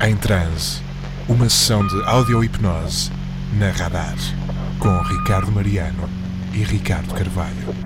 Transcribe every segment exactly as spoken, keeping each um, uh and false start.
Em Transe, uma sessão de audio-hipnose na Radar, com Ricardo Mariano e Ricardo Carvalho.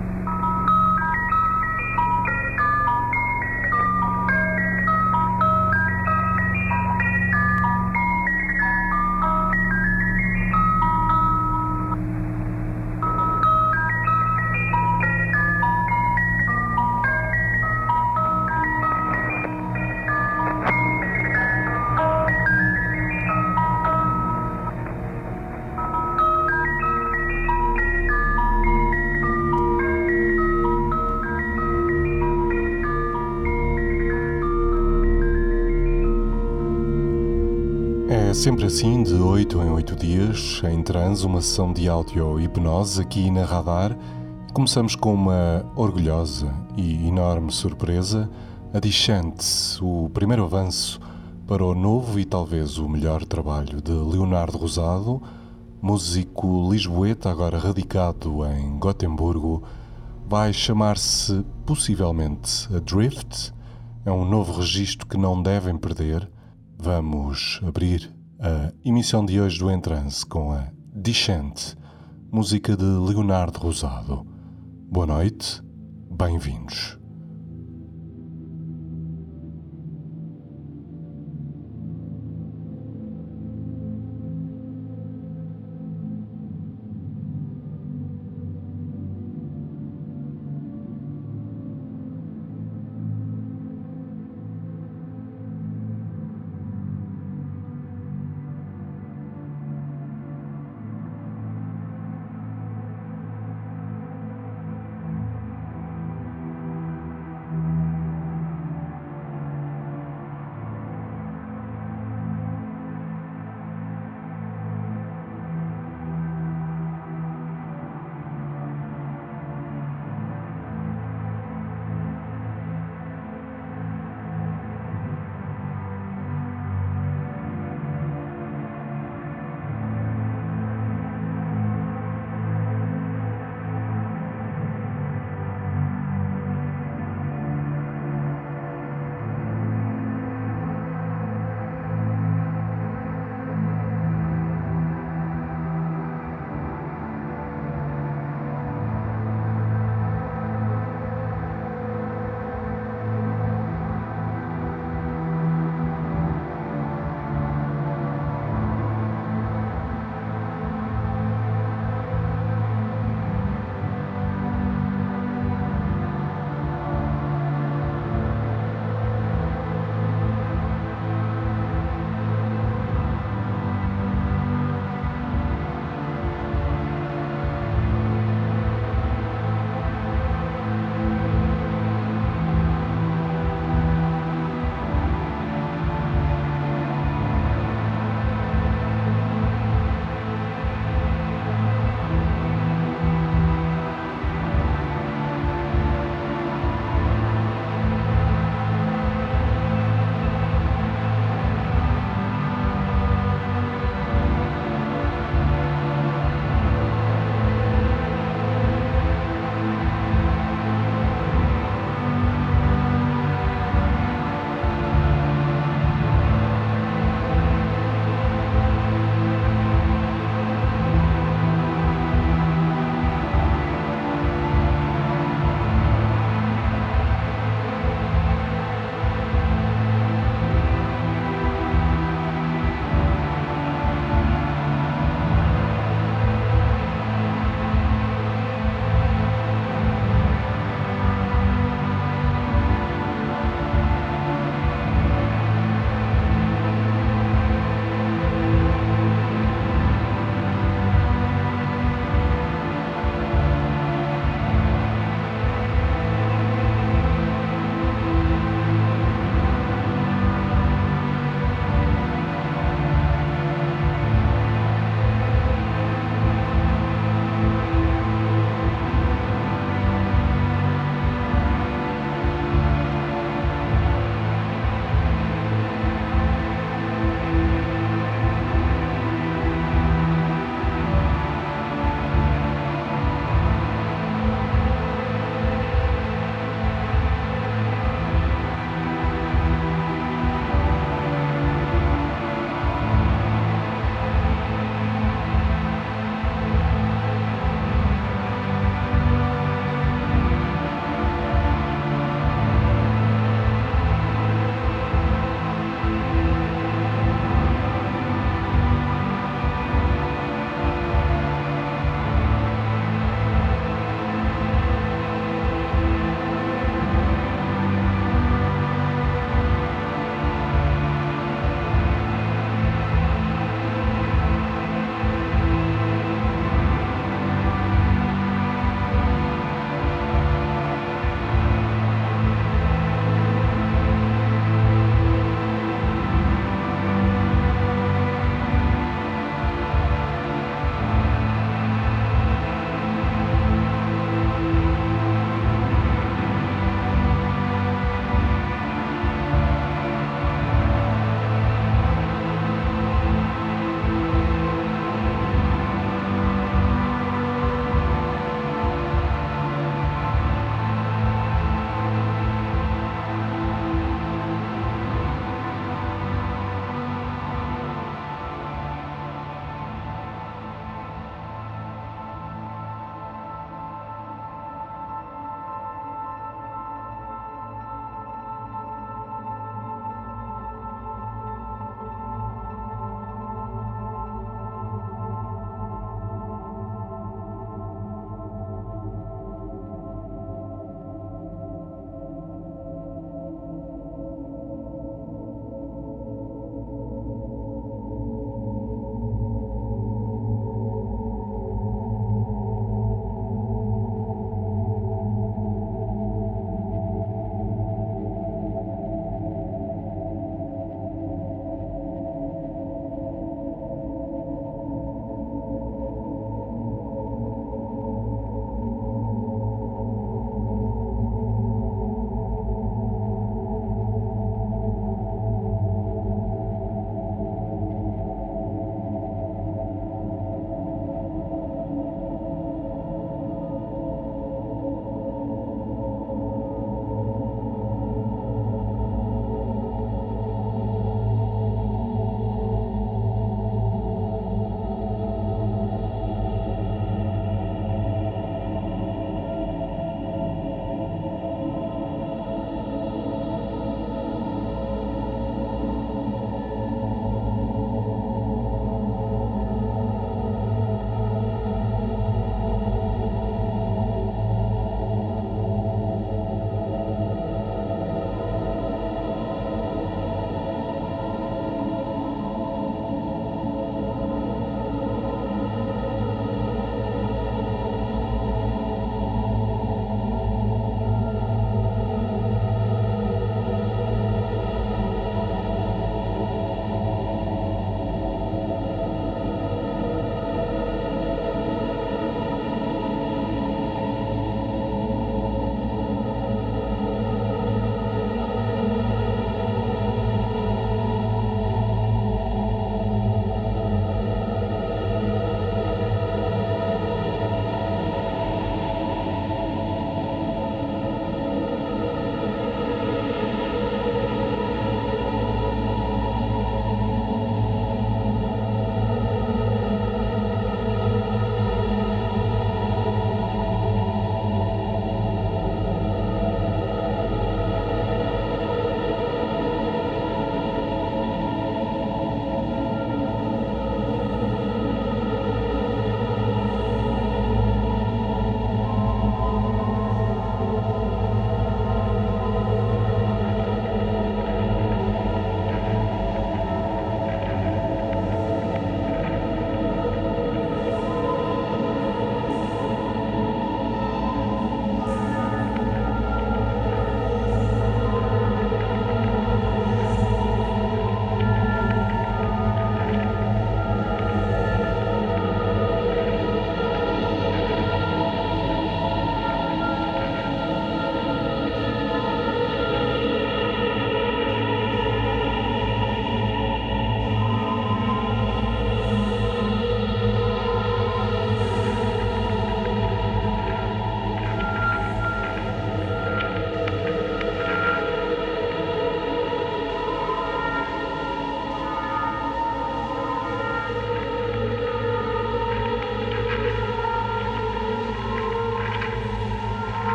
É sempre assim, de oito em oito dias, em Transe, uma sessão de audio-hipnose aqui na Radar. Começamos com uma orgulhosa e enorme surpresa, a Discente, o primeiro avanço para o novo e talvez o melhor trabalho de Leonardo Rosado, músico lisboeta agora radicado em Gotemburgo. Vai chamar-se possivelmente Adrift. É um novo registro que não devem perder. Vamos abrir a emissão de hoje do Em Transe com a Discente, música de Leonardo Rosado. Boa noite, bem-vindos.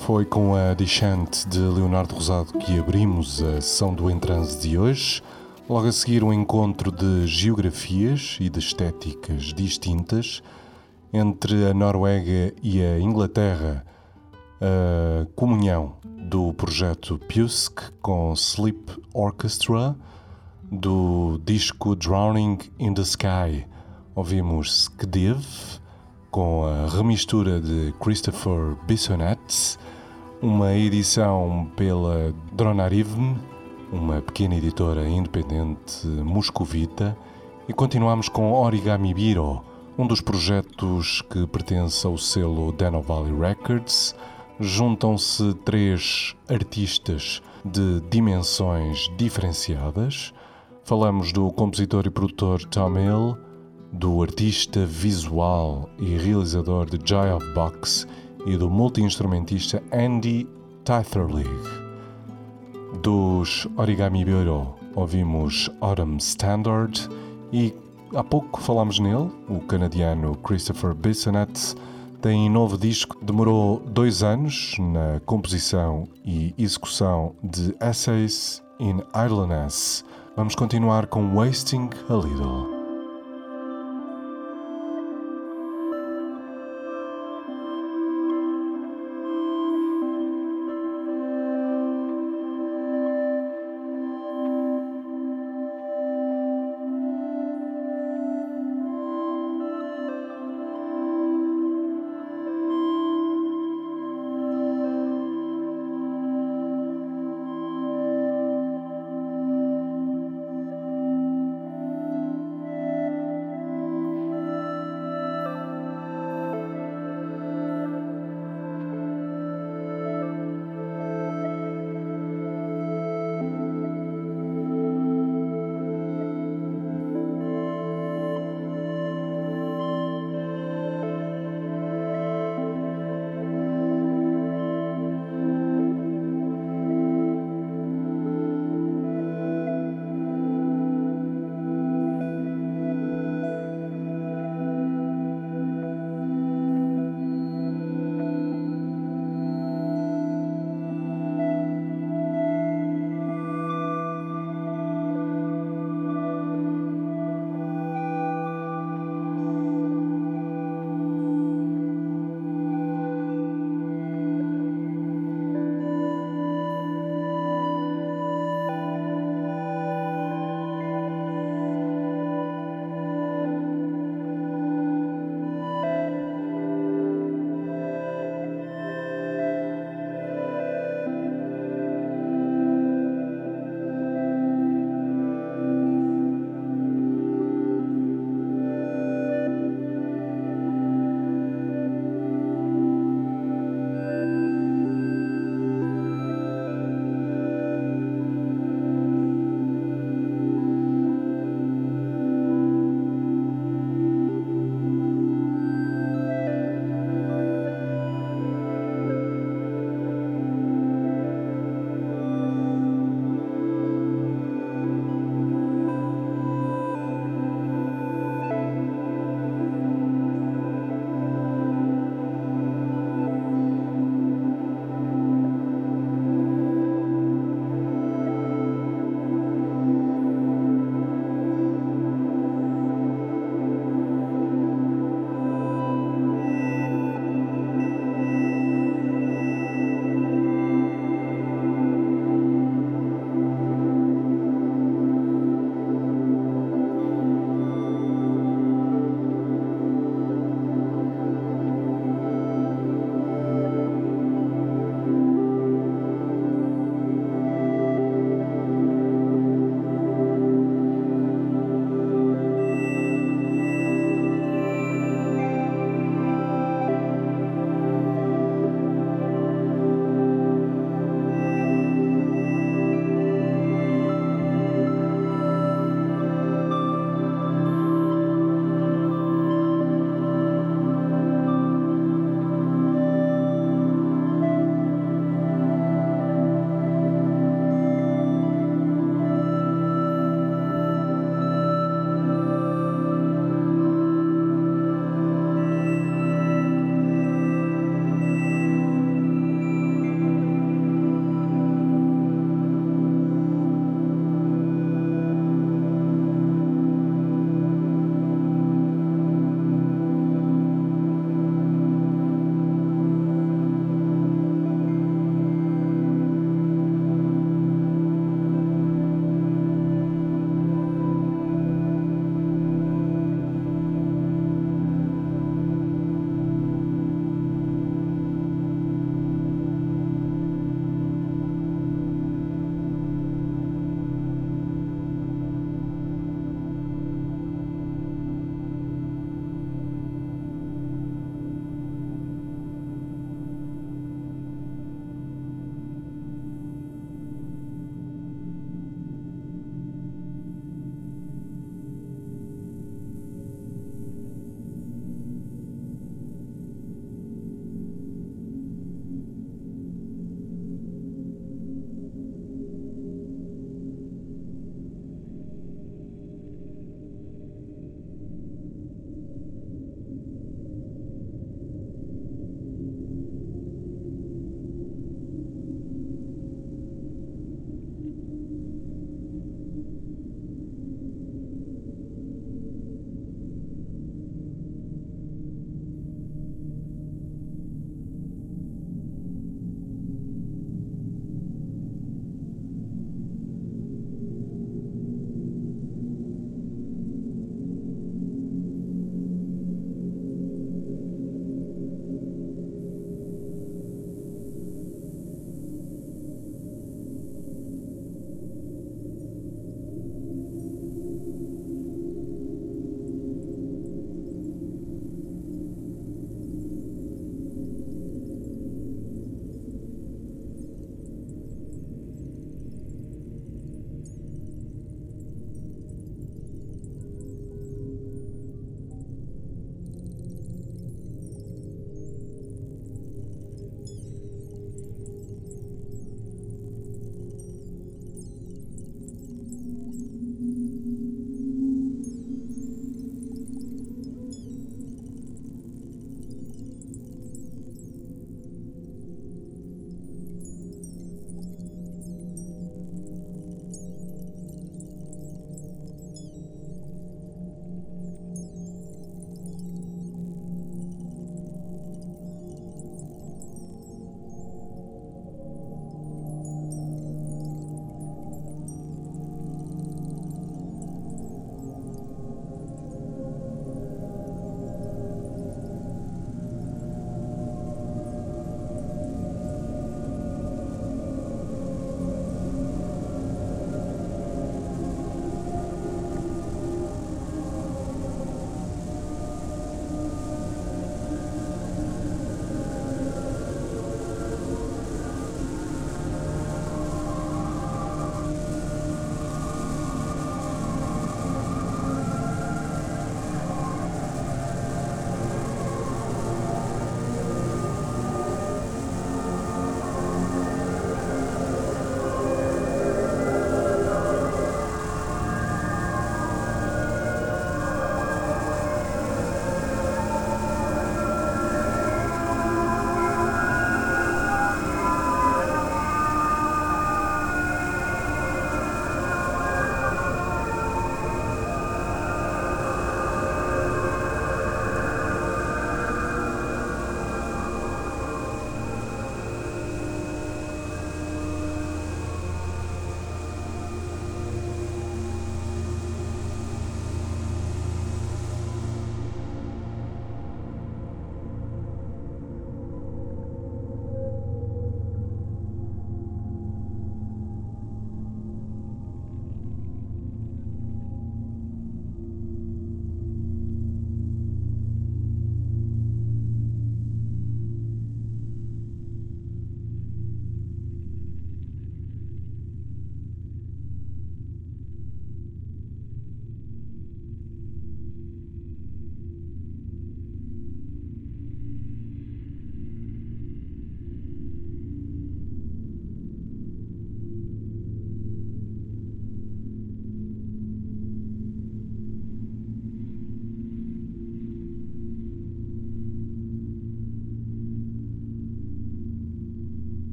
Foi com a Descent de Leonardo Rosado que abrimos a sessão do Entranse de hoje. Logo a seguir um encontro de geografias e de estéticas distintas entre a Noruega e a Inglaterra, a comunhão do projeto Pjusk com Sleep Orchestra, do disco Drowning in the Sky. Ouvimos Skdiv com a remistura de Christopher Bissonette, uma edição pela Dronarivn, uma pequena editora independente moscovita, e continuamos com Origami Biro, um dos projetos que pertence ao selo Deno Valley Records. Juntam-se três artistas de dimensões diferenciadas. Falamos do compositor e produtor Tom Hill, do artista visual e realizador de Joy of Box e do multi-instrumentista Andy Tytherleigh. Dos Origami Bureau ouvimos Autumn Standard e há pouco falámos nele. O canadiano Christopher Bissonette tem novo disco, demorou dois anos na composição e execução de Essays in Idleness. Vamos continuar com Wasting a Little.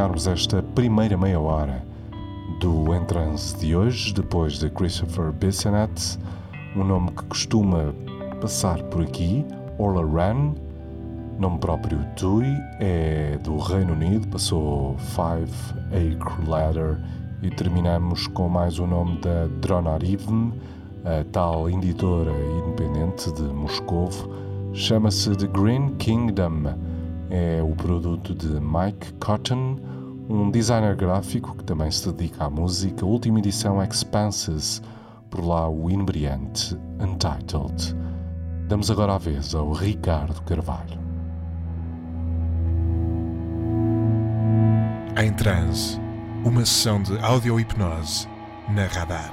terminarmos esta primeira meia hora do Em Transe de hoje, depois de Christopher Bissonette, um nome que costuma passar por aqui, Orla Run, nome próprio Tui, é do Reino Unido, passou Five Acre Ladder, e terminamos com mais um nome da Dronarivn, a tal editora independente de Moscovo, chama-se The Green Kingdom, é o produto de Mike Cotton, um designer gráfico que também se dedica à música, última edição Expanses, por lá o inebriante Untitled. Damos agora a vez ao Ricardo Carvalho. Em Transe, uma sessão de audio-hipnose na Radar.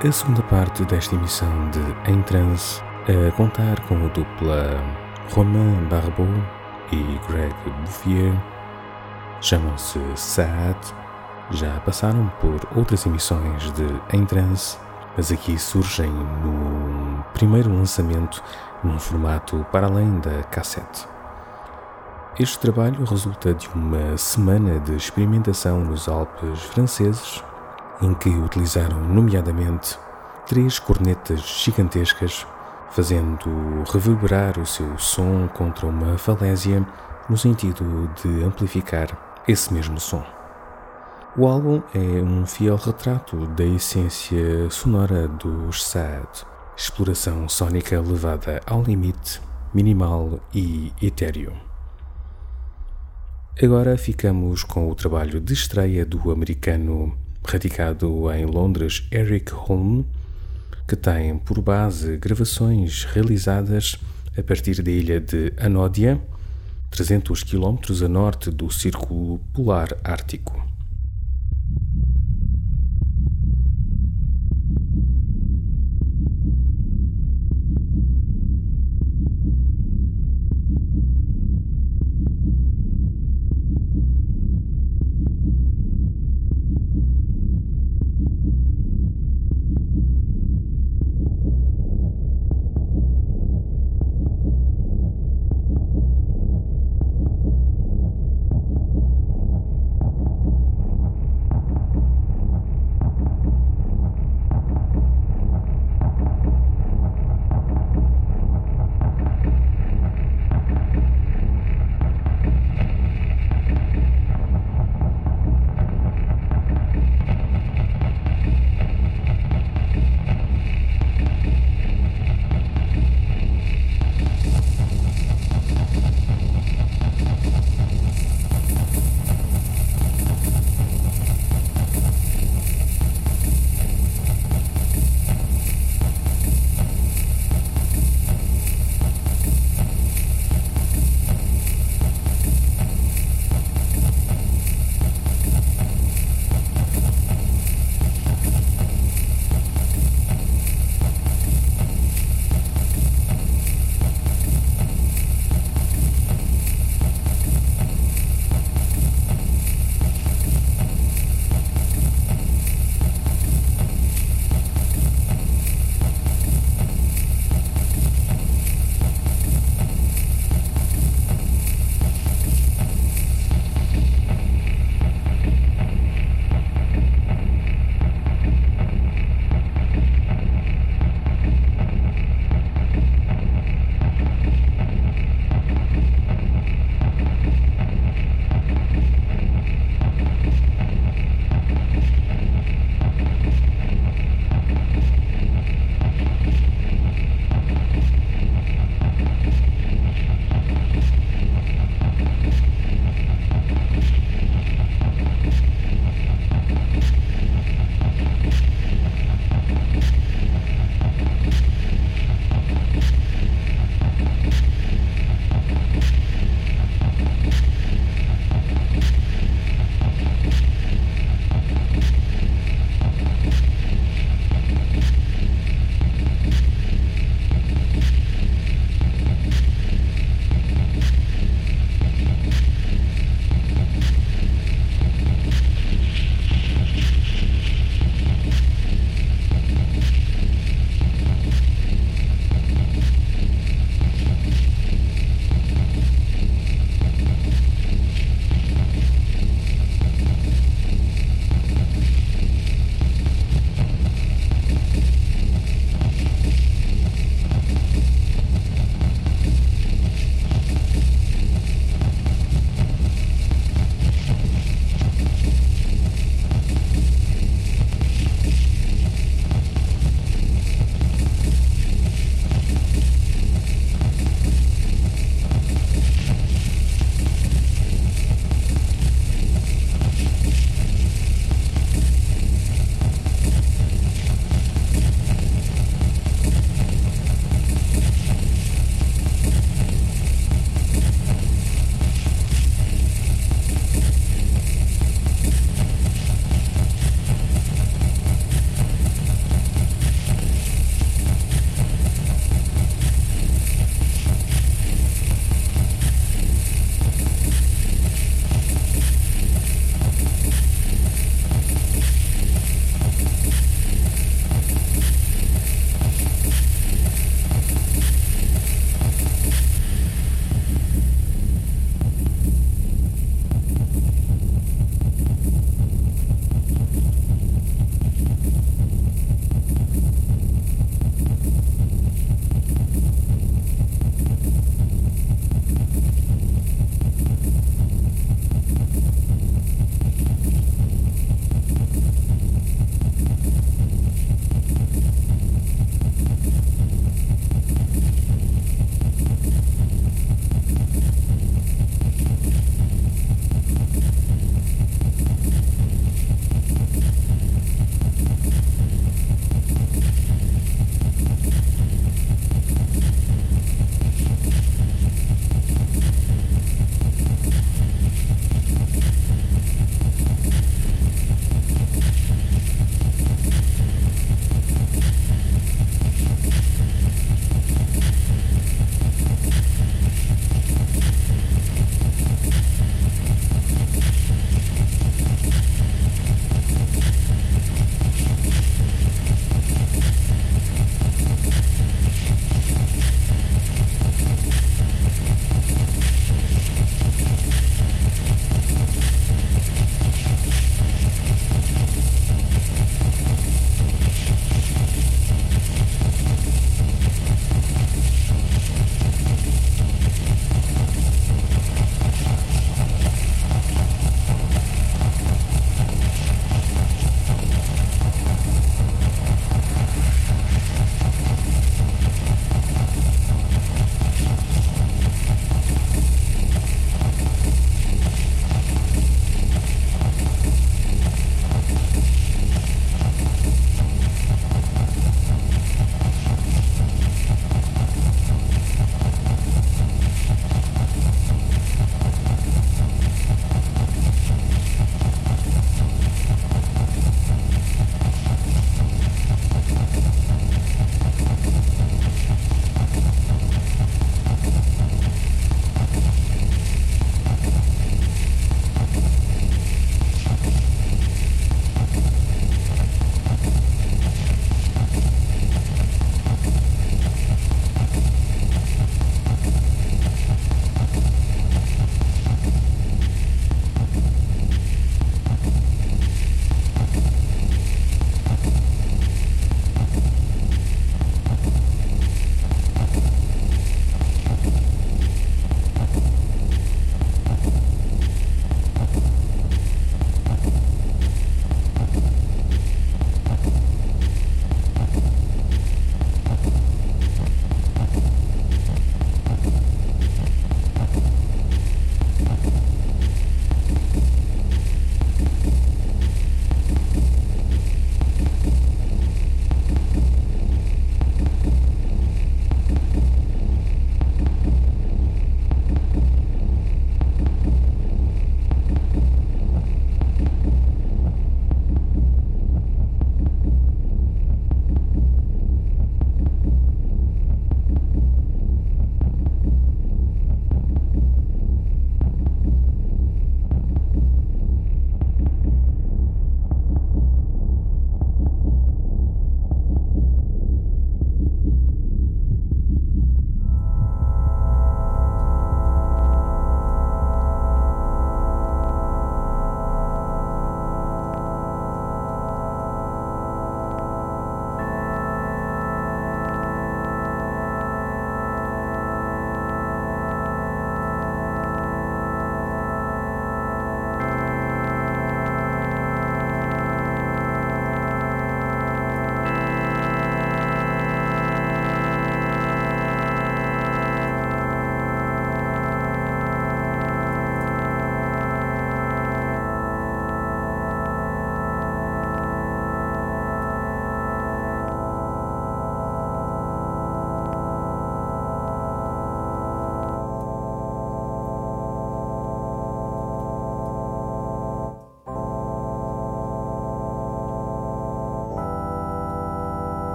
a segunda parte desta emissão de Em Transe, a contar com a dupla Romain Barbeau e Greg Bouffier. Chamam-se Saad, já passaram por outras emissões de Em Transe, mas aqui surgem no primeiro lançamento num formato para além da cassete. Este trabalho resulta de uma semana de experimentação nos Alpes franceses, em que utilizaram nomeadamente três cornetas gigantescas, fazendo reverberar o seu som contra uma falésia no sentido de amplificar esse mesmo som. O álbum é um fiel retrato da essência sonora dos Saad, exploração sónica levada ao limite, minimal e etéreo. Agora ficamos com o trabalho de estreia do americano radicado em Londres Eric Holm, que tem por base gravações realizadas a partir da ilha de Anódia, trezentos quilómetros a norte do Círculo Polar Ártico.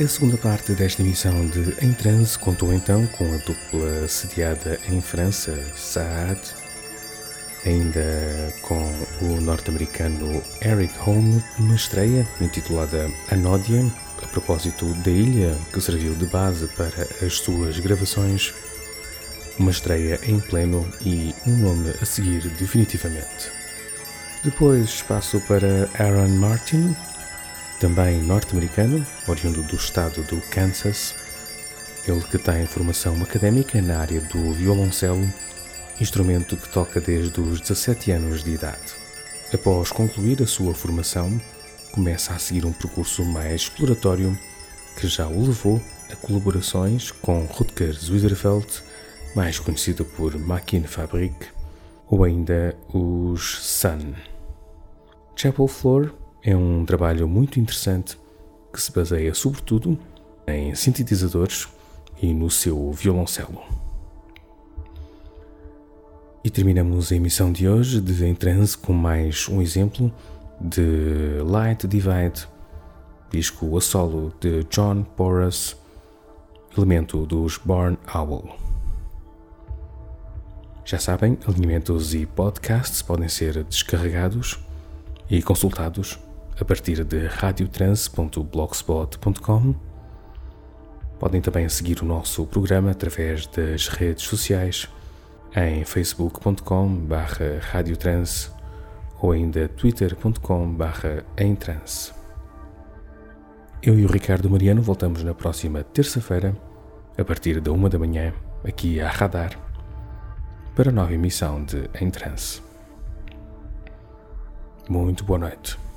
A segunda parte desta emissão de Em Transe contou então com a dupla sediada em França, Saad, ainda com o norte-americano Eric Holm, uma estreia intitulada Anódia, a propósito da ilha que serviu de base para as suas gravações, uma estreia em pleno e um nome a seguir definitivamente. Depois espaço para Aaron Martin, também norte-americano, oriundo do estado do Kansas, ele que tem formação académica na área do violoncelo, instrumento que toca desde os dezassete anos de idade. Após concluir a sua formação, começa a seguir um percurso mais exploratório que já o levou a colaborações com Rutger Zwieserfeld, mais conhecido por Maschinenfabrik, ou ainda os Sun. Chapel Floor é um trabalho muito interessante que se baseia sobretudo em sintetizadores e no seu violoncelo. E terminamos a emissão de hoje de Em Transe com mais um exemplo de Light Divide, disco a solo de John Porras, elemento dos Barn Owl. Já sabem, alinhamentos e podcasts podem ser descarregados e consultados a partir de radiotranse ponto blogspot ponto com. Podem também seguir o nosso programa através das redes sociais em facebook ponto com barra radiotranse ou ainda twitter ponto com barra emtranse. Eu e o Ricardo Mariano voltamos na próxima terça-feira, a partir da uma da manhã, aqui à Radar, para a nova emissão de Em Transe. Muito boa noite.